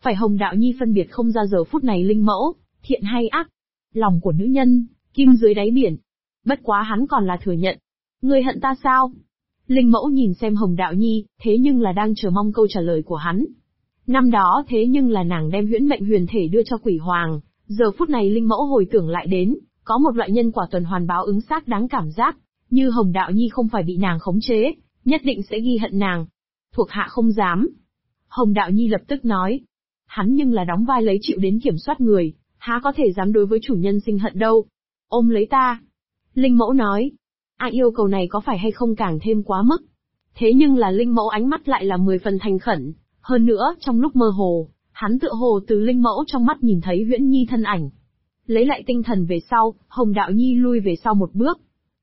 Phải Hồng Đạo Nhi phân biệt không ra giờ phút này Linh Mẫu, thiện hay ác. Lòng của nữ nhân, kim dưới đáy biển. Bất quá hắn còn là thừa nhận. Ngươi hận ta sao? Linh Mẫu nhìn xem Hồng Đạo Nhi, thế nhưng là đang chờ mong câu trả lời của hắn. Năm đó thế nhưng là nàng đem huyễn mệnh huyền thể đưa cho Quỷ Hoàng, giờ phút này Linh Mẫu hồi tưởng lại đến, có một loại nhân quả tuần hoàn báo ứng xác đáng cảm giác, như Hồng Đạo Nhi không phải bị nàng khống chế, nhất định sẽ ghi hận nàng. Thuộc hạ không dám. Hồng Đạo Nhi lập tức nói. Hắn nhưng là đóng vai lấy chịu đến kiểm soát người, há có thể dám đối với chủ nhân sinh hận đâu. Ôm lấy ta. Linh Mẫu nói. Yêu cầu này có phải hay không càng thêm quá mức. Thế nhưng là Linh Mẫu ánh mắt lại là 10 phần thành khẩn, hơn nữa, trong lúc mơ hồ, hắn tựa hồ từ Linh Mẫu trong mắt nhìn thấy Huyễn Nhi thân ảnh. Lấy lại tinh thần về sau, Hồng Đạo Nhi lui về sau một bước.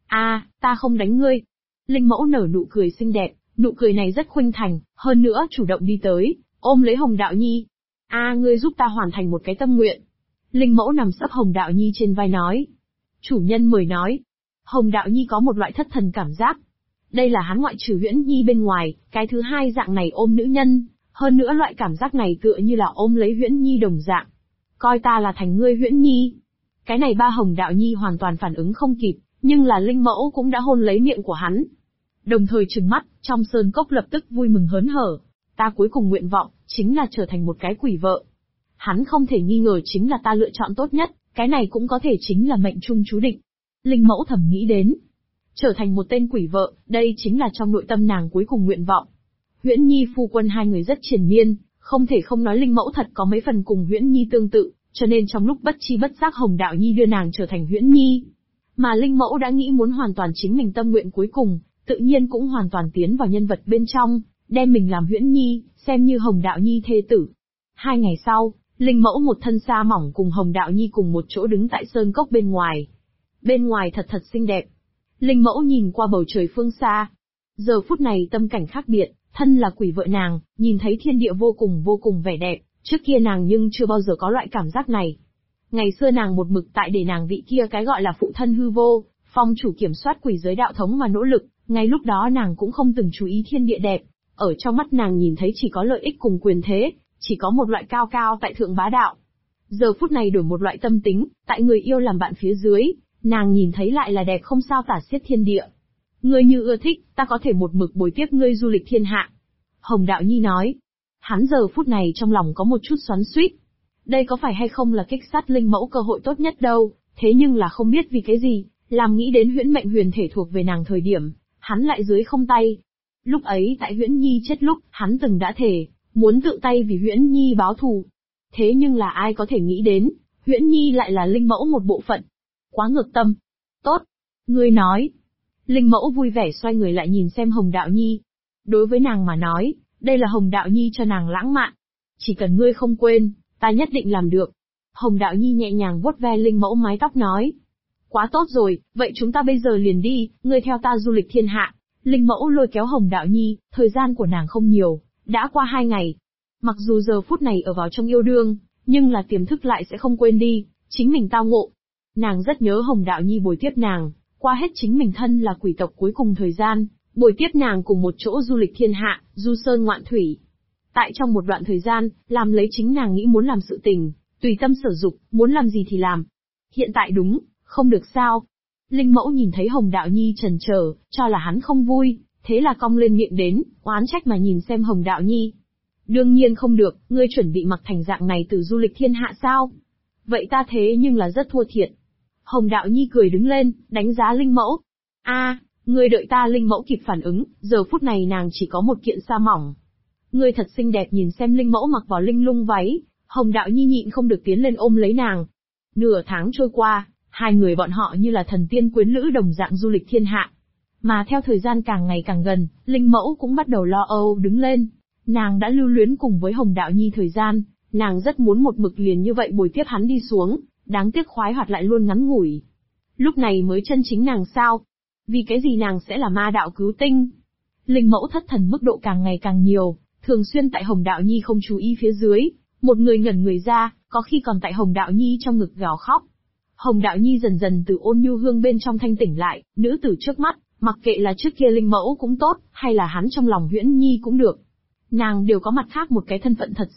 Ta không đánh ngươi. Linh Mẫu nở nụ cười xinh đẹp, nụ cười này rất khuynh thành, hơn nữa chủ động đi tới, ôm lấy Hồng Đạo Nhi. Ngươi giúp ta hoàn thành một cái tâm nguyện. Linh Mẫu nằm sấp Hồng Đạo Nhi trên vai nói. Chủ nhân mời nói. Hồng Đạo Nhi có một loại thất thần cảm giác. Đây là hắn ngoại trừ Huyễn Nhi bên ngoài, cái thứ hai dạng này ôm nữ nhân, hơn nữa loại cảm giác này tựa như là ôm lấy Huyễn Nhi đồng dạng. Coi ta là thành ngươi Huyễn Nhi. Cái này ba Hồng Đạo Nhi hoàn toàn phản ứng không kịp, nhưng là Linh Mẫu cũng đã hôn lấy miệng của hắn. Đồng thời trừng mắt, trong sơn cốc lập tức vui mừng hớn hở. Ta cuối cùng nguyện vọng, chính là trở thành một cái quỷ vợ. Hắn không thể nghi ngờ chính là ta lựa chọn tốt nhất, cái này cũng có thể chính là mệnh trung chú định. Linh Mẫu thầm nghĩ đến. Trở thành một tên quỷ vợ, đây chính là trong nội tâm nàng cuối cùng nguyện vọng. Huyễn Nhi phu quân hai người rất triền miên, không thể không nói Linh Mẫu thật có mấy phần cùng Huyễn Nhi tương tự, cho nên trong lúc bất chi bất giác Hồng Đạo Nhi đưa nàng trở thành Huyễn Nhi. Mà Linh Mẫu đã nghĩ muốn hoàn toàn chính mình tâm nguyện cuối cùng, tự nhiên cũng hoàn toàn tiến vào nhân vật bên trong, đem mình làm Huyễn Nhi, xem như Hồng Đạo Nhi thê tử. 2 ngày sau, Linh Mẫu một thân sa mỏng cùng Hồng Đạo Nhi cùng một chỗ đứng tại sơn cốc bên ngoài. Bên ngoài thật thật xinh đẹp. Linh Mẫu nhìn qua bầu trời phương xa. Giờ phút này tâm cảnh khác biệt, thân là quỷ vợ nàng, nhìn thấy thiên địa vô cùng vẻ đẹp, trước kia nàng nhưng chưa bao giờ có loại cảm giác này. Ngày xưa nàng một mực tại để nàng vị kia cái gọi là phụ thân hư vô, phong chủ kiểm soát quỷ giới đạo thống mà nỗ lực, ngay lúc đó nàng cũng không từng chú ý thiên địa đẹp, ở trong mắt nàng nhìn thấy chỉ có lợi ích cùng quyền thế, chỉ có một loại cao cao tại thượng bá đạo. Giờ phút này đổi một loại tâm tính, tại người yêu làm bạn phía dưới, nàng nhìn thấy lại là đẹp không sao tả xiết thiên địa. Ngươi như ưa thích, ta có thể một mực bồi tiếp ngươi du lịch thiên hạ. Hồng Đạo Nhi nói. Hắn giờ phút này trong lòng có một chút xoắn xuýt. Đây có phải hay không là kích sát Linh Mẫu cơ hội tốt nhất đâu, thế nhưng là không biết vì cái gì, làm nghĩ đến huyễn mệnh huyền thể thuộc về nàng thời điểm, hắn lại dưới không tay. Lúc ấy tại Huyễn Nhi chết lúc, hắn từng đã thề, muốn tự tay vì Huyễn Nhi báo thù. Thế nhưng là ai có thể nghĩ đến, Huyễn Nhi lại là Linh Mẫu một bộ phận. Quá ngược tâm. Tốt. Ngươi nói. Linh Mẫu vui vẻ xoay người lại nhìn xem Hồng Đạo Nhi. Đối với nàng mà nói, đây là Hồng Đạo Nhi cho nàng lãng mạn. Chỉ cần ngươi không quên, ta nhất định làm được. Hồng Đạo Nhi nhẹ nhàng vuốt ve Linh Mẫu mái tóc nói. Quá tốt rồi, vậy chúng ta bây giờ liền đi, ngươi theo ta du lịch thiên hạ. Linh Mẫu lôi kéo Hồng Đạo Nhi, thời gian của nàng không nhiều, đã qua 2 ngày. Mặc dù giờ phút này ở vào trong yêu đương, nhưng là tiềm thức lại sẽ không quên đi, chính mình tao ngộ. Nàng rất nhớ Hồng Đạo Nhi bồi tiếp nàng, qua hết chính mình thân là quỷ tộc cuối cùng thời gian, bồi tiếp nàng cùng một chỗ du lịch thiên hạ, du sơn ngoạn thủy. Tại trong một đoạn thời gian, làm lấy chính nàng nghĩ muốn làm sự tình, tùy tâm sở dục, muốn làm gì thì làm. Hiện tại đúng, không được sao. Linh Mẫu nhìn thấy Hồng Đạo Nhi chần chờ, cho là hắn không vui, thế là cong lên miệng đến, oán trách mà nhìn xem Hồng Đạo Nhi. Đương nhiên không được, ngươi chuẩn bị mặc thành dạng này từ du lịch thiên hạ sao? Vậy ta thế nhưng là rất thua thiệt. Hồng Đạo Nhi cười đứng lên, đánh giá Linh Mẫu. Ngươi đợi ta. Linh Mẫu kịp phản ứng, giờ phút này nàng chỉ có một kiện sa mỏng. Ngươi thật xinh đẹp. Nhìn xem Linh Mẫu mặc vào linh lung váy, Hồng Đạo Nhi nhịn không được tiến lên ôm lấy nàng. Nửa tháng trôi qua, hai người bọn họ như là thần tiên quyến lữ đồng dạng du lịch thiên hạ. Mà theo thời gian càng ngày càng gần, Linh Mẫu cũng bắt đầu lo âu đứng lên. Nàng đã lưu luyến cùng với Hồng Đạo Nhi thời gian, nàng rất muốn một mực liền như vậy bồi tiếp hắn đi xuống, đáng tiếc khoái hoạt lại luôn ngắn ngủi. Lúc này mới chân chính nàng sao? Vì cái gì nàng sẽ là ma đạo cứu tinh? Linh Mẫu thất thần mức độ càng ngày càng nhiều, thường xuyên tại Hồng Đạo Nhi không chú ý phía dưới, một người ngẩn người ra, có khi còn tại Hồng Đạo Nhi trong ngực gào khóc. Hồng Đạo Nhi dần dần từ ôn nhu hương bên trong thanh tỉnh lại, nữ tử trước mắt, mặc kệ là trước kia Linh Mẫu cũng tốt, hay là hắn trong lòng Huyễn Nhi cũng được. Nàng đều có mặt khác một cái thân phận thật sự,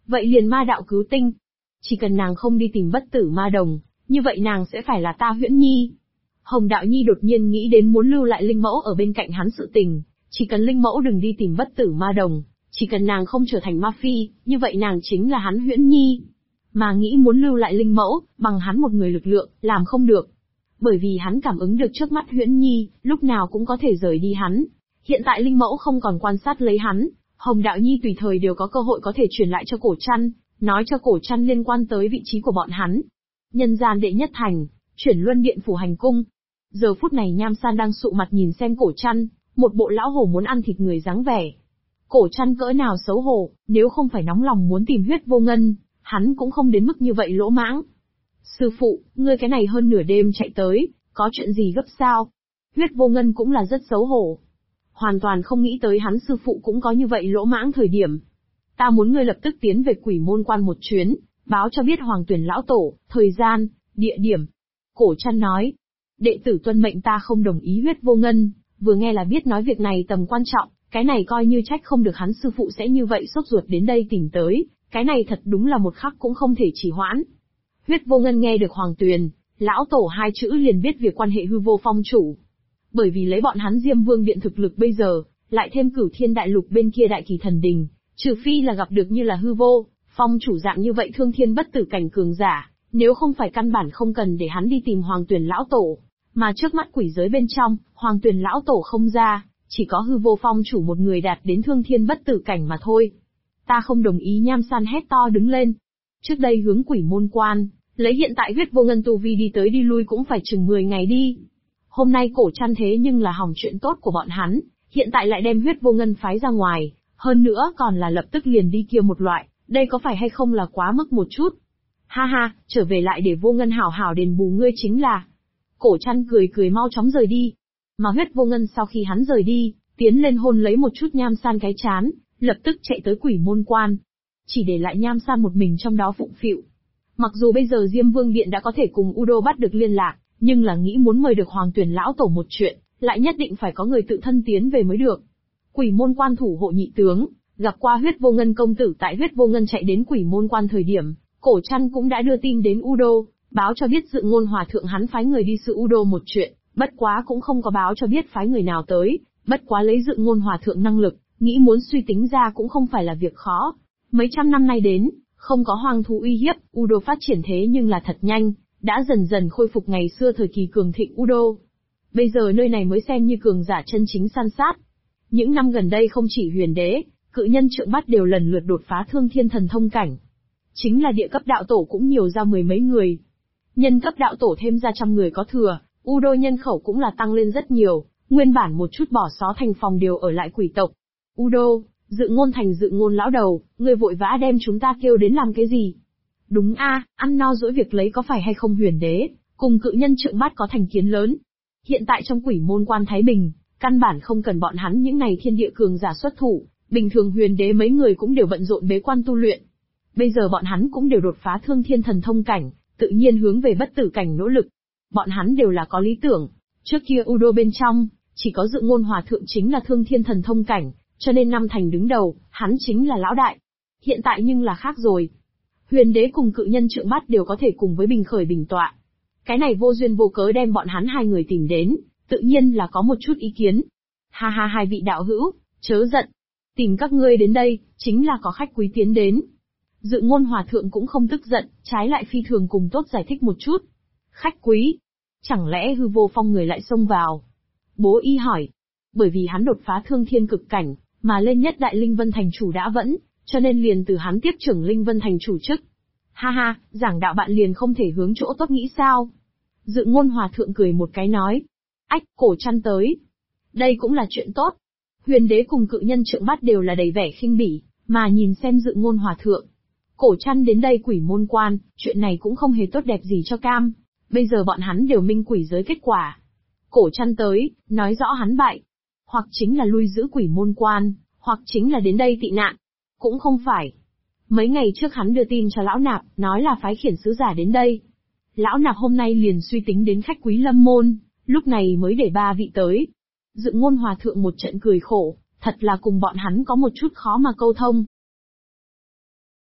Vậy liền ma đạo cứu tinh. Chỉ cần nàng không đi tìm bất tử ma đồng, như vậy nàng sẽ phải là ta Huyễn Nhi. Hồng Đạo Nhi đột nhiên nghĩ đến muốn lưu lại Linh Mẫu ở bên cạnh hắn sự tình, chỉ cần Linh Mẫu đừng đi tìm bất tử ma đồng, chỉ cần nàng không trở thành ma phi, như vậy nàng chính là hắn Huyễn Nhi. Mà nghĩ muốn lưu lại Linh Mẫu, bằng hắn một người lực lượng, làm không được. Bởi vì hắn cảm ứng được trước mắt Huyễn Nhi, lúc nào cũng có thể rời đi hắn. Hiện tại Linh Mẫu không còn quan sát lấy hắn, Hồng Đạo Nhi tùy thời đều có cơ hội có thể truyền lại cho Cổ Trăn, nói cho Cổ Trăn liên quan tới vị trí của bọn hắn. Nhân gian đệ nhất thành, chuyển luân điện phủ hành cung. Giờ phút này Nham San đang sụ mặt nhìn xem Cổ Trăn, một bộ lão hổ muốn ăn thịt người dáng vẻ. Cổ Trăn cỡ nào xấu hổ, nếu không phải nóng lòng muốn tìm Huyết Vô Ngân, hắn cũng không đến mức như vậy lỗ mãng. Sư phụ, ngươi cái này hơn nửa đêm chạy tới, có chuyện gì gấp sao? Huyết Vô Ngân cũng là rất xấu hổ. Hoàn toàn không nghĩ tới hắn sư phụ cũng có như vậy lỗ mãng thời điểm. Ta muốn ngươi lập tức tiến về Quỷ Môn Quan một chuyến, báo cho biết Hoàng Tuyển lão tổ, thời gian, địa điểm. Cổ Trăn nói, đệ tử tuân mệnh, ta không đồng ý. Huyết Vô Ngân vừa nghe là biết nói việc này tầm quan trọng, cái này coi như trách không được hắn sư phụ sẽ như vậy sốt ruột đến đây tìm tới, cái này thật đúng là một khắc cũng không thể trì hoãn. Huyết Vô Ngân nghe được Hoàng Tuyền, lão tổ hai chữ liền biết việc quan hệ hư vô phong chủ. Bởi vì lấy bọn hắn Diêm Vương điện thực lực bây giờ, lại thêm Cửu Thiên đại lục bên kia đại kỳ thần đình, trừ phi là gặp được như là hư vô phong chủ dạng như vậy thương thiên bất tử cảnh cường giả, nếu không phải căn bản không cần để hắn đi tìm Hoàng Tuyền lão tổ, mà trước mắt quỷ giới bên trong, Hoàng Tuyền lão tổ không ra, chỉ có hư vô phong chủ một người đạt đến thương thiên bất tử cảnh mà thôi. Ta không đồng ý. Nham San hét to đứng lên. Trước đây hướng Quỷ Môn Quan, lấy hiện tại Huyết Vô Ngân tu vi đi tới đi lui cũng phải chừng 10 ngày đi. Hôm nay Cổ Trăn thế nhưng là hỏng chuyện tốt của bọn hắn, hiện tại lại đem Huyết Vô Ngân phái ra ngoài, hơn nữa còn là lập tức liền đi kia một loại, đây có phải hay không là quá mức một chút? Ha ha, trở về lại để Vô Ngân hảo hảo đền bù ngươi chính là. Cổ Trăn cười cười mau chóng rời đi. Mà Huyết Vô Ngân sau khi hắn rời đi, tiến lên hôn lấy một chút Nham San cái chán, lập tức chạy tới Quỷ Môn Quan. Chỉ để lại Nham San một mình trong đó phụng phịu. Mặc dù bây giờ Diêm Vương Điện đã có thể cùng Udo bắt được liên lạc, nhưng là nghĩ muốn mời được Hoàng Tuyển lão tổ một chuyện, lại nhất định phải có người tự thân tiến về mới được. Quỷ Môn Quan thủ hộ nhị tướng, gặp qua Huyết Vô Ngân công tử. Tại Huyết Vô Ngân chạy đến Quỷ Môn Quan thời điểm, Cổ Trăn cũng đã đưa tin đến Udo, báo cho biết Dự Ngôn Hòa thượng hắn phái người đi sự Udo một chuyện, bất quá cũng không có báo cho biết phái người nào tới, bất quá lấy Dự Ngôn Hòa thượng năng lực, nghĩ muốn suy tính ra cũng không phải là việc khó. Mấy trăm năm nay đến, không có hoang thú uy hiếp, Udo phát triển thế nhưng là thật nhanh, đã dần dần khôi phục ngày xưa thời kỳ cường thịnh Udo. Bây giờ nơi này mới xem như cường giả chân chính săn sát. Những năm gần đây không chỉ Huyền Đế, Cự Nhân Trượng Bắt đều lần lượt đột phá thương thiên thần thông cảnh. Chính là địa cấp đạo tổ cũng nhiều ra 10 mấy người. Nhân cấp đạo tổ thêm ra 100 người có thừa, Udo nhân khẩu cũng là tăng lên rất nhiều, nguyên bản một chút bỏ xó thành phòng đều ở lại quỷ tộc. Udo, Dự Ngôn thành Dự Ngôn lão đầu, ngươi vội vã đem chúng ta kêu đến làm cái gì? Đúng a, ăn no dỗi việc lấy có phải hay không? Huyền Đế cùng Cự Nhân Trượng Bắt có thành kiến lớn. Hiện tại trong Quỷ Môn Quan Thái Bình, căn bản không cần bọn hắn những này thiên địa cường giả xuất thủ, bình thường Huyền Đế mấy người cũng đều bận rộn bế quan tu luyện. Bây giờ bọn hắn cũng đều đột phá thương thiên thần thông cảnh, tự nhiên hướng về bất tử cảnh nỗ lực. Bọn hắn đều là có lý tưởng. Trước kia Udo bên trong, chỉ có Dự Ngôn Hòa thượng chính là thương thiên thần thông cảnh, cho nên năm thành đứng đầu, hắn chính là lão đại. Hiện tại nhưng là khác rồi. Huyền Đế cùng Cự Nhân Trượng Bắt đều có thể cùng với Bình Khởi bình tọa. Cái này vô duyên vô cớ đem bọn hắn hai người tìm đến, tự nhiên là có một chút ý kiến. Ha ha, hai vị đạo hữu, chớ giận. Tìm các ngươi đến đây, chính là có khách quý tiến đến. Dự Ngôn Hòa thượng cũng không tức giận, trái lại phi thường cùng tốt giải thích một chút. Khách quý? Chẳng lẽ hư vô phong người lại xông vào? Bố y hỏi. Bởi vì hắn đột phá thương thiên cực cảnh, mà lên nhất đại Linh Vân Thành chủ đã vẫn, cho nên liền từ hắn tiếp trưởng Linh Vân Thành chủ chức. Ha ha, giảng đạo bạn liền không thể hướng chỗ tốt nghĩ sao? Dự Ngôn Hòa thượng cười một cái nói. Ách, Cổ Trăn tới. Đây cũng là chuyện tốt. Huyền Đế cùng Cự Nhân Trượng Bắt đều là đầy vẻ khinh bỉ, mà nhìn xem Dự Ngôn Hòa thượng. Cổ Trăn đến đây Quỷ Môn Quan, chuyện này cũng không hề tốt đẹp gì cho cam. Bây giờ bọn hắn đều minh quỷ giới kết quả. Cổ Trăn tới, nói rõ hắn bại. Hoặc chính là lui giữ Quỷ Môn Quan, hoặc chính là đến đây tị nạn. Cũng không phải. Mấy ngày trước hắn đưa tin cho Lão Nạp, nói là phái khiển sứ giả đến đây. Lão Nạp hôm nay liền suy tính đến khách quý lâm môn, lúc này mới để 3 vị tới. Dự Ngôn Hòa thượng một trận cười khổ, thật là cùng bọn hắn có một chút khó mà câu thông.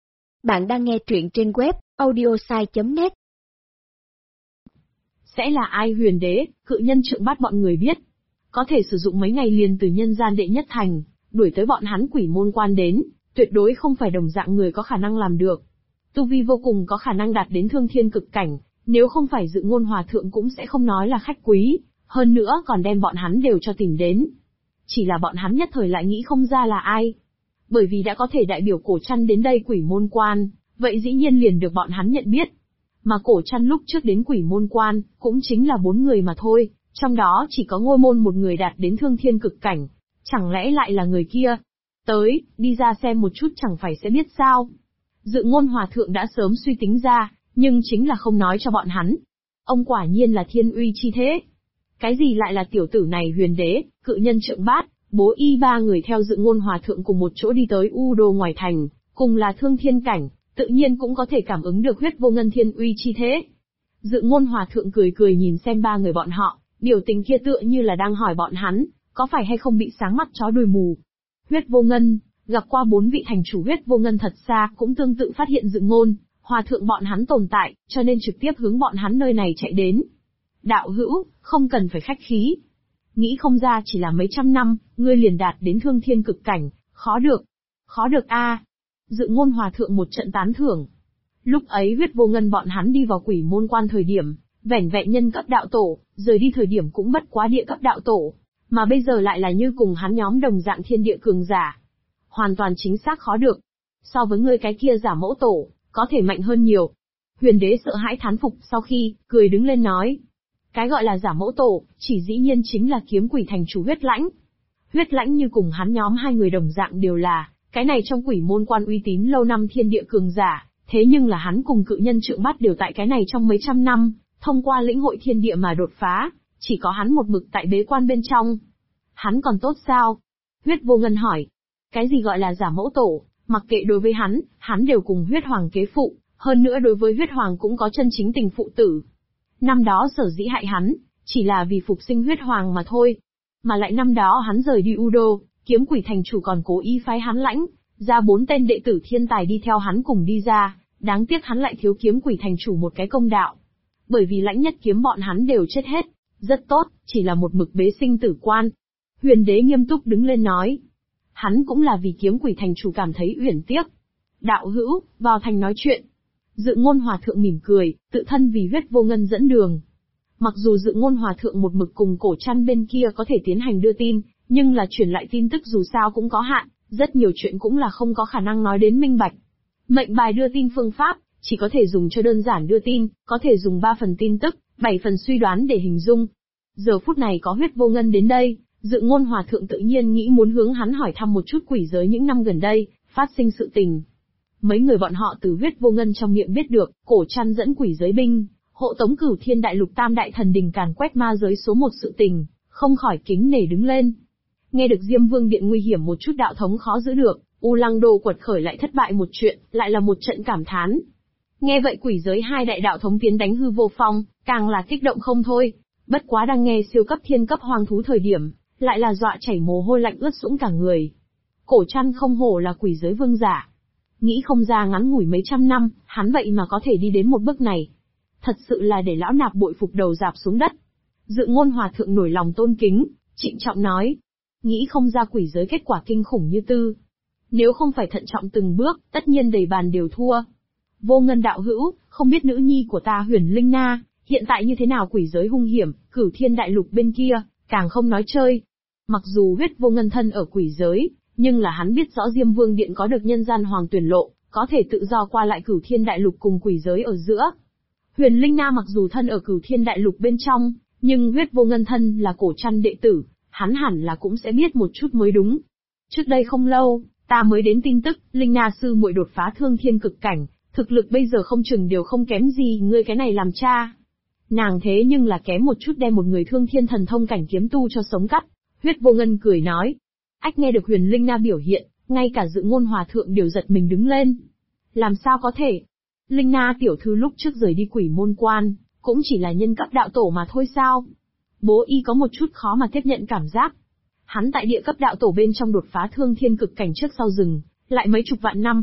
Bạn đang nghe truyện trên web audiosai.net. Sẽ là ai huyền đế, cự nhân trượng bát bọn người biết. Có thể sử dụng mấy ngày liền từ nhân gian đệ nhất thành, đuổi tới bọn hắn quỷ môn quan đến, tuyệt đối không phải đồng dạng người có khả năng làm được. Tu vi vô cùng có khả năng đạt đến thương thiên cực cảnh, nếu không phải Dự Ngôn Hòa Thượng cũng sẽ không nói là khách quý, hơn nữa còn đem bọn hắn đều cho tìm đến. Chỉ là bọn hắn nhất thời lại nghĩ không ra là ai. Bởi vì đã có thể đại biểu Cổ Trăn đến đây quỷ môn quan, vậy dĩ nhiên liền được bọn hắn nhận biết. Mà Cổ Trăn lúc trước đến quỷ môn quan, cũng chính là 4 người mà thôi, trong đó chỉ có Ngôi Môn một người đạt đến thương thiên cực cảnh. Chẳng lẽ lại là người kia? Tới, đi ra xem một chút chẳng phải sẽ biết sao. Dự Ngôn Hòa Thượng đã sớm suy tính ra, nhưng chính là không nói cho bọn hắn. Ông quả nhiên là thiên uy chi thế. Cái gì lại là tiểu tử này huyền đế, cự nhân trượng bát, bố y 3 người theo Dự Ngôn Hòa Thượng cùng một chỗ đi tới U Đô ngoài thành, cùng là thương thiên cảnh, tự nhiên cũng có thể cảm ứng được huyết vô ngân thiên uy chi thế. Dự Ngôn Hòa Thượng cười cười nhìn xem 3 người bọn họ, biểu tình kia tựa như là đang hỏi bọn hắn, có phải hay không bị sáng mắt chó đuôi mù. Huyết vô ngân, gặp qua 4 vị thành chủ huyết vô ngân thật xa cũng tương tự phát hiện Dự Ngôn Hòa Thượng bọn hắn tồn tại, cho nên trực tiếp hướng bọn hắn nơi này chạy đến. Đạo hữu, không cần phải khách khí. Nghĩ không ra chỉ là mấy trăm năm, ngươi liền đạt đến thương thiên cực cảnh, khó được. Khó được a. Dự Ngôn Hòa Thượng một trận tán thưởng. Lúc ấy huyết vô ngân bọn hắn đi vào quỷ môn quan thời điểm, vẻn vẹn nhân cấp đạo tổ, rời đi thời điểm cũng bất quá địa cấp đạo tổ, mà bây giờ lại là như cùng hắn nhóm đồng dạng thiên địa cường giả. Hoàn toàn chính xác khó được. So với ngươi cái kia giả mẫu tổ, có thể mạnh hơn nhiều. Huyền đế sợ hãi thán phục sau khi, cười đứng lên nói. Cái gọi là giả mẫu tổ, chỉ dĩ nhiên chính là kiếm quỷ thành chủ huyết lãnh. Huyết lãnh như cùng hắn nhóm 2 người đồng dạng đều là, cái này trong quỷ môn quan uy tín lâu năm thiên địa cường giả, thế nhưng là hắn cùng cự nhân trượng bát đều tại cái này trong mấy trăm năm, thông qua lĩnh hội thiên địa mà đột phá, chỉ có hắn một mực tại bế quan bên trong. Hắn còn tốt sao? Huyết vô ngân hỏi. Cái gì gọi là giả mẫu tổ, mặc kệ đối với hắn đều cùng huyết hoàng kế phụ, hơn nữa đối với huyết hoàng cũng có chân chính tình phụ tử. Năm đó sở dĩ hại hắn, chỉ là vì phục sinh huyết hoàng mà thôi. Mà lại năm đó hắn rời đi U Đô, kiếm quỷ thành chủ còn cố ý phái hắn lãnh ra 4 tên đệ tử thiên tài đi theo hắn cùng đi ra, đáng tiếc hắn lại thiếu kiếm quỷ thành chủ một cái công đạo. Bởi vì lãnh nhất kiếm bọn hắn đều chết hết, rất tốt, chỉ là một mực bế sinh tử quan. Huyền đế nghiêm túc đứng lên nói. Hắn cũng là vì kiếm quỷ thành chủ cảm thấy uyển tiếc. Đạo hữu, vào thành nói chuyện. Dự Ngôn Hòa Thượng mỉm cười, tự thân vì huyết vô ngân dẫn đường. Mặc dù Dự Ngôn Hòa Thượng một mực cùng Cổ Trăn bên kia có thể tiến hành đưa tin, nhưng là truyền lại tin tức dù sao cũng có hạn, rất nhiều chuyện cũng là không có khả năng nói đến minh bạch. Mệnh bài đưa tin phương pháp, chỉ có thể dùng cho đơn giản đưa tin, có thể dùng 3 phần tin tức, 7 phần suy đoán để hình dung. Giờ phút này có huyết vô ngân đến đây, Dự Ngôn Hòa Thượng tự nhiên nghĩ muốn hướng hắn hỏi thăm một chút quỷ giới những năm gần đây, phát sinh sự tình. Mấy người bọn họ từ huyết vô ngân trong miệng biết được, Cổ Trăn dẫn quỷ giới binh, hộ tống Cửu Thiên Đại Lục Tam Đại Thần Đình càn quét ma giới số 1 sự tình, không khỏi kính nể đứng lên. Nghe được Diêm Vương Điện nguy hiểm một chút đạo thống khó giữ được, U Lăng Đô quật khởi lại thất bại một chuyện, lại là một trận cảm thán. Nghe vậy quỷ giới 2 đại đạo thống tiến đánh hư vô phong, càng là kích động không thôi. Bất quá đang nghe siêu cấp thiên cấp hoang thú thời điểm, lại là dọa chảy mồ hôi lạnh ướt sũng cả người. Cổ Trăn không hổ là quỷ giới vương giả. Nghĩ không ra ngắn ngủi mấy trăm năm, hắn vậy mà có thể đi đến một bước này. Thật sự là để lão nạp bội phục đầu rạp xuống đất. Dự Ngôn Hòa Thượng nổi lòng tôn kính, trịnh trọng nói. Nghĩ không ra quỷ giới kết quả kinh khủng như tư. Nếu không phải thận trọng từng bước, tất nhiên đầy bàn đều thua. Vô Ngân đạo hữu, không biết nữ nhi của ta Huyền Linh Na, hiện tại như thế nào quỷ giới hung hiểm, Cửu Thiên Đại Lục bên kia, càng không nói chơi. Mặc dù huyết vô ngân thân ở quỷ giới, nhưng là hắn biết rõ Diêm Vương Điện có được nhân gian hoàng tuyển lộ, có thể tự do qua lại Cửu Thiên Đại Lục cùng quỷ giới ở giữa. Huyền Linh Na mặc dù thân ở Cửu Thiên Đại Lục bên trong, nhưng huyết vô ngân thân là Cổ Trăn đệ tử, hắn hẳn là cũng sẽ biết một chút mới đúng. Trước đây không lâu, ta mới đến tin tức, Linh Na sư muội đột phá thương thiên cực cảnh, thực lực bây giờ không chừng đều không kém gì ngươi cái này làm cha. Nàng thế nhưng là kém một chút đem một người thương thiên thần thông cảnh kiếm tu cho sống cắt. Huyết vô ngân cười nói. Ách nghe được Huyền Linh Na biểu hiện, ngay cả Dự Ngôn Hòa Thượng đều giật mình đứng lên. Làm sao có thể? Linh Na tiểu thư lúc trước rời đi quỷ môn quan, cũng chỉ là nhân cấp đạo tổ mà thôi sao? Bố y có một chút khó mà tiếp nhận cảm giác. Hắn tại địa cấp đạo tổ bên trong đột phá thương thiên cực cảnh trước sau rừng, lại mấy chục vạn năm.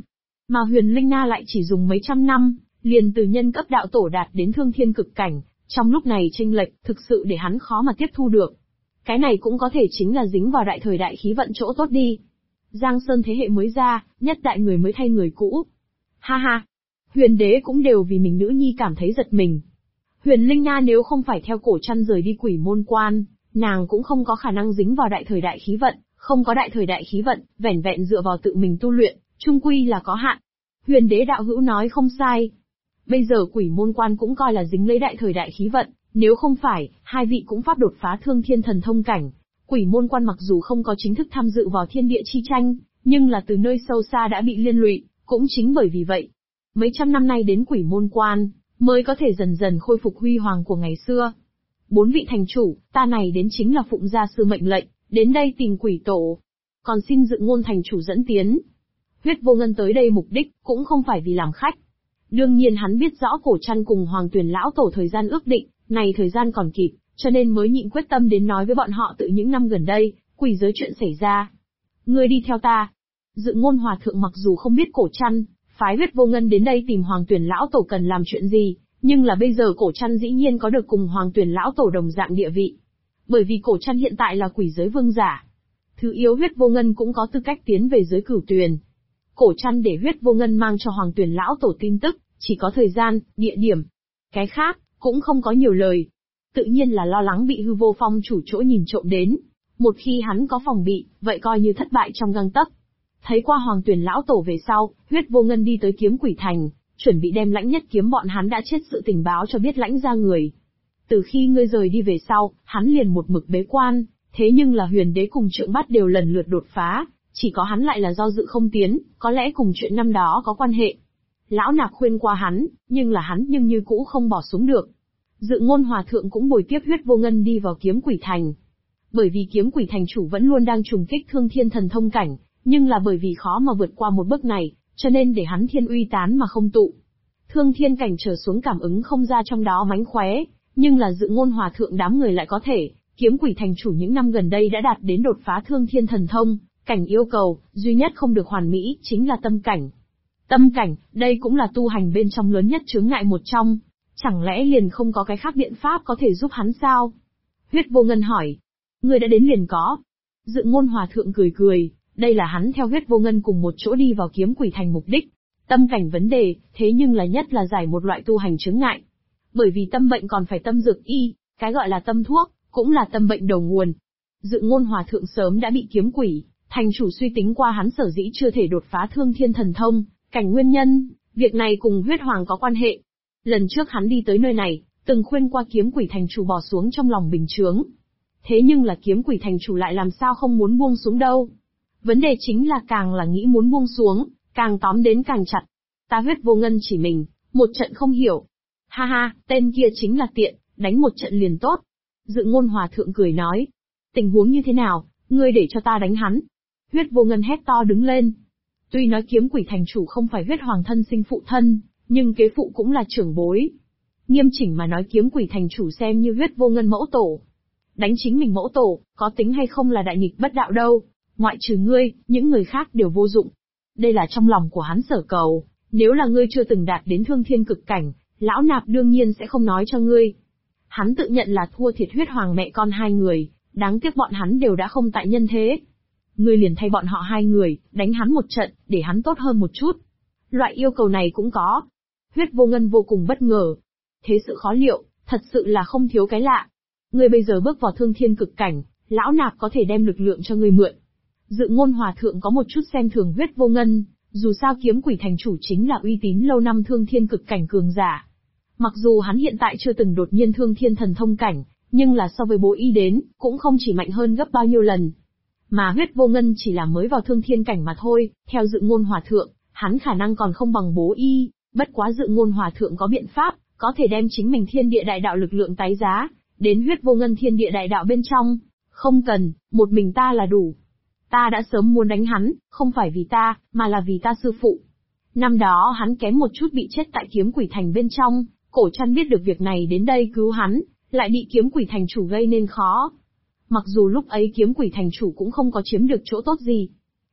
Mà Huyền Linh Na lại chỉ dùng mấy trăm năm, liền từ nhân cấp đạo tổ đạt đến thương thiên cực cảnh, trong lúc này chênh lệch, thực sự để hắn khó mà tiếp thu được. Cái này cũng có thể chính là dính vào đại thời đại khí vận chỗ tốt đi. Giang Sơn thế hệ mới ra, nhất đại người mới thay người cũ. Ha ha, Huyền đế cũng đều vì mình nữ nhi cảm thấy giật mình. Huyền Linh Na nếu không phải theo cổ trăn rời đi Quỷ Môn Quan, nàng cũng không có khả năng dính vào đại thời đại khí vận, không có đại thời đại khí vận, vẻn vẹn dựa vào tự mình tu luyện, chung quy là có hạn. Huyền đế đạo hữu nói không sai. Bây giờ Quỷ Môn Quan cũng coi là dính lấy đại thời đại khí vận, nếu không phải, hai vị cũng pháp đột phá thương thiên thần thông cảnh. Quỷ Môn Quan mặc dù không có chính thức tham dự vào thiên địa chi tranh, nhưng là từ nơi sâu xa đã bị liên lụy, cũng chính bởi vì vậy. Mấy trăm năm nay đến Quỷ Môn Quan, mới có thể dần dần khôi phục huy hoàng của ngày xưa. 4 vị thành chủ, ta này đến chính là phụng gia sư mệnh lệnh, đến đây tìm quỷ tổ. Còn xin Dự Ngôn thành chủ dẫn tiến. Huyết Vô Ngân tới đây mục đích, cũng không phải vì làm khách. Đương nhiên hắn biết rõ cổ trăn cùng Hoàng Tuyển lão tổ thời gian ước định, này thời gian còn kịp, cho nên mới nhịn quyết tâm đến nói với bọn họ từ những năm gần đây, quỷ giới chuyện xảy ra. Ngươi đi theo ta. Dự Ngôn hòa thượng mặc dù không biết cổ trăn, phái Huyết Vô Ngân đến đây tìm Hoàng Tuyển lão tổ cần làm chuyện gì, nhưng là bây giờ cổ trăn dĩ nhiên có được cùng Hoàng Tuyển lão tổ đồng dạng địa vị. Bởi vì cổ trăn hiện tại là quỷ giới vương giả. Thứ yếu Huyết Vô Ngân cũng có tư cách tiến về giới Cửu Tuyền. Cổ trăn để Huyết Vô Ngân mang cho Hoàng Tuyển lão tổ tin tức, chỉ có thời gian, địa điểm. Cái khác, cũng không có nhiều lời. Tự nhiên là lo lắng bị Hư Vô Phong chủ chỗ nhìn trộm đến. Một khi hắn có phòng bị, vậy coi như thất bại trong gang tấc. Thấy qua Hoàng Tuyển lão tổ về sau, Huyết Vô Ngân đi tới Kiếm Quỷ Thành, chuẩn bị đem Lãnh Nhất Kiếm bọn hắn đã chết sự tình báo cho biết Lãnh gia người. Từ khi ngươi rời đi về sau, hắn liền một mực bế quan, thế nhưng là Huyền đế cùng Trượng Bát đều lần lượt đột phá, chỉ có hắn lại là do dự không tiến, có lẽ cùng chuyện năm đó có quan hệ. Lão Nạp khuyên qua hắn, nhưng là hắn như cũ không bỏ xuống được. Dự Ngôn hòa thượng cũng bồi tiếp Huyết Vô Ngân đi vào Kiếm Quỷ Thành. Bởi vì Kiếm Quỷ Thành chủ vẫn luôn đang trùng kích thương thiên thần thông cảnh, nhưng là bởi vì khó mà vượt qua một bước này, cho nên để hắn thiên uy tán mà không tụ. Thương thiên cảnh trở xuống cảm ứng không ra trong đó mánh khóe, nhưng là Dự Ngôn hòa thượng đám người lại có thể. Kiếm Quỷ Thành chủ những năm gần đây đã đạt đến đột phá thương thiên thần thông cảnh yêu cầu, duy nhất không được hoàn mỹ chính là tâm cảnh. Tâm cảnh, đây cũng là tu hành bên trong lớn nhất chướng ngại một trong. Chẳng lẽ liền không có cái khác biện pháp có thể giúp hắn sao? Huyết Vô Ngân hỏi. Người đã đến liền có. Dự Ngôn hòa thượng cười cười, đây là hắn theo Huyết Vô Ngân cùng một chỗ đi vào Kiếm Quỷ Thành mục đích. Tâm cảnh vấn đề, thế nhưng là nhất là giải một loại tu hành chướng ngại. Bởi vì tâm bệnh còn phải tâm dược y, cái gọi là tâm thuốc, cũng là tâm bệnh đầu nguồn. Dự Ngôn hòa thượng sớm đã bị Kiếm Quỷ Thành chủ suy tính qua hắn sở dĩ chưa thể đột phá thương thiên thần thông cảnh nguyên nhân, việc này cùng Huyết Hoàng có quan hệ. Lần trước hắn đi tới nơi này, từng khuyên qua Kiếm Quỷ Thành chủ bỏ xuống trong lòng bình chướng. Thế nhưng là Kiếm Quỷ Thành chủ lại làm sao không muốn buông xuống đâu. Vấn đề chính là càng là nghĩ muốn buông xuống, càng tóm đến càng chặt. Ta Huyết Vô Ngân chỉ mình, một trận không hiểu. Ha ha, tên kia chính là tiện, đánh một trận liền tốt. Dự Ngôn hòa thượng cười nói. Tình huống như thế nào, ngươi để cho ta đánh hắn. Huyết Vô Ngân hét to đứng lên. Tuy nói Kiếm Quỷ Thành chủ không phải Huyết Hoàng thân sinh phụ thân, nhưng kế phụ cũng là trưởng bối. Nghiêm chỉnh mà nói Kiếm Quỷ Thành chủ xem như Huyết Vô Ngân mẫu tổ. Đánh chính mình mẫu tổ, có tính hay không là đại nghịch bất đạo đâu, ngoại trừ ngươi, những người khác đều vô dụng. Đây là trong lòng của hắn sở cầu, nếu là ngươi chưa từng đạt đến thương thiên cực cảnh, lão nạp đương nhiên sẽ không nói cho ngươi. Hắn tự nhận là thua thiệt Huyết Hoàng mẹ con hai người, đáng tiếc bọn hắn đều đã không tại nhân thế. Ngươi liền thay bọn họ hai người, đánh hắn một trận, để hắn tốt hơn một chút. Loại yêu cầu này cũng có. Huyết Vô Ngân vô cùng bất ngờ. Thế sự khó liệu, thật sự là không thiếu cái lạ. Ngươi bây giờ bước vào thương thiên cực cảnh, lão nạp có thể đem lực lượng cho ngươi mượn. Dự Ngôn hòa thượng có một chút xem thường Huyết Vô Ngân, dù sao Kiếm Quỷ Thành chủ chính là uy tín lâu năm thương thiên cực cảnh cường giả. Mặc dù hắn hiện tại chưa từng đột nhiên thương thiên thần thông cảnh, nhưng là so với Bố Y đến, cũng không chỉ mạnh hơn gấp bao nhiêu lần. Mà Huyết Vô Ngân chỉ là mới vào thương thiên cảnh mà thôi, theo Dự Ngôn hòa thượng, hắn khả năng còn không bằng Bố Y, bất quá Dự Ngôn hòa thượng có biện pháp, có thể đem chính mình thiên địa đại đạo lực lượng tái giá, đến Huyết Vô Ngân thiên địa đại đạo bên trong. Không cần, một mình ta là đủ. Ta đã sớm muốn đánh hắn, không phải vì ta, mà là vì ta sư phụ. Năm đó hắn kém một chút bị chết tại Kiếm Quỷ Thành bên trong, cổ trăn biết được việc này đến đây cứu hắn, lại bị Kiếm Quỷ Thành chủ gây nên khó. Mặc dù lúc ấy Kiếm Quỷ Thành chủ cũng không có chiếm được chỗ tốt gì.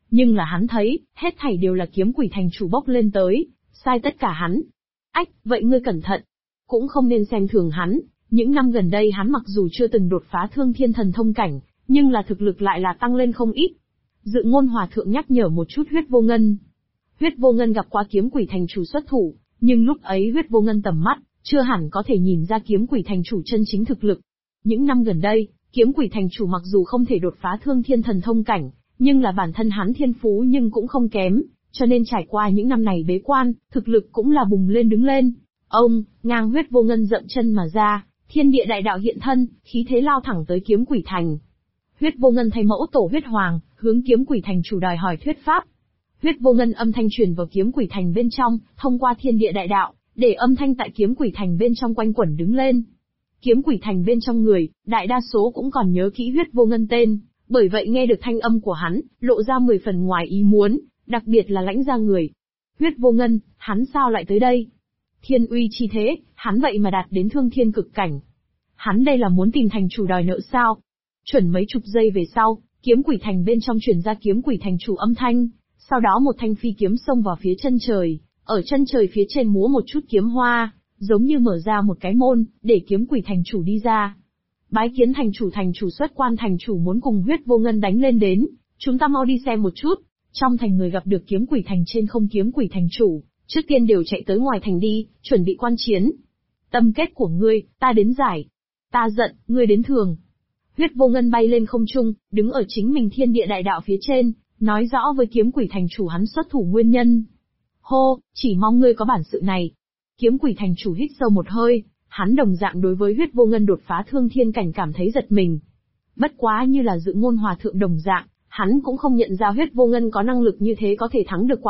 Nhưng là hắn thấy, hết thảy đều là kiếm quỷ thành chủ bốc lên tới, sai tất cả hắn. Ách, vậy ngươi cẩn thận. Cũng không nên xem thường hắn, những năm gần đây hắn mặc dù chưa từng đột phá thương thiên thần thông cảnh, nhưng là thực lực lại là tăng lên không ít. Dự Ngôn Hòa Thượng nhắc nhở một chút Huyết Vô Ngân. Huyết Vô Ngân gặp qua kiếm quỷ thành chủ xuất thủ, nhưng lúc ấy Huyết Vô Ngân tầm mắt, chưa hẳn có thể nhìn ra kiếm quỷ thành chủ chân chính thực lực. Những năm gần đây, kiếm quỷ thành chủ mặc dù không thể đột phá thương thiên thần thông cảnh, nhưng là bản thân hắn thiên phú nhưng cũng không kém, cho nên trải qua những năm này bế quan, thực lực cũng là bùng lên đứng lên. Ông, ngang Huyết Vô Ngân dậm chân mà ra, thiên địa đại đạo hiện thân, khí thế lao thẳng tới kiếm quỷ thành. Huyết Vô Ngân thay mẫu tổ huyết hoàng, hướng kiếm quỷ thành chủ đòi hỏi thuyết pháp. Huyết Vô Ngân âm thanh truyền vào kiếm quỷ thành bên trong, thông qua thiên địa đại đạo, để âm thanh tại kiếm quỷ thành bên trong quanh quẩn đứng lên. Kiếm quỷ thành bên trong người, đại đa số cũng còn nhớ kỹ Huyết Vô Ngân tên, bởi vậy nghe được thanh âm của hắn, lộ ra 10 phần ngoài ý muốn, đặc biệt là Lãnh Gia người. Huyết Vô Ngân, hắn sao lại tới đây? Thiên uy chi thế, hắn vậy mà đạt đến thương thiên cực cảnh. Hắn đây là muốn tìm thành chủ đòi nợ sao? Chuẩn mấy chục giây về sau, kiếm quỷ thành bên trong truyền ra kiếm quỷ thành chủ âm thanh, sau đó một thanh phi kiếm xông vào phía chân trời, ở chân trời phía trên múa một chút kiếm hoa, giống như mở ra một cái môn, để kiếm quỷ thành chủ đi ra. Bái kiến thành chủ xuất quan, thành chủ muốn cùng Huyết Vô Ngân đánh lên đến, chúng ta mau đi xem một chút. Trong thành người gặp được kiếm quỷ thành trên không kiếm quỷ thành chủ, trước tiên đều chạy tới ngoài thành đi, chuẩn bị quan chiến. Tâm kết của ngươi, ta đến giải. Ta giận, ngươi đến thường. Huyết Vô Ngân bay lên không trung, đứng ở chính mình thiên địa đại đạo phía trên, nói rõ với kiếm quỷ thành chủ hắn xuất thủ nguyên nhân. Hô, chỉ mong ngươi có bản sự này. Kiếm quỷ thành chủ hít sâu một hơi, hắn đồng dạng đối với Huyết Vô Ngân đột phá thương thiên cảnh cảm thấy giật mình. Bất quá như là Dự Ngôn Hòa Thượng đồng dạng, hắn cũng không nhận ra Huyết Vô Ngân có năng lực như thế có thể thắng được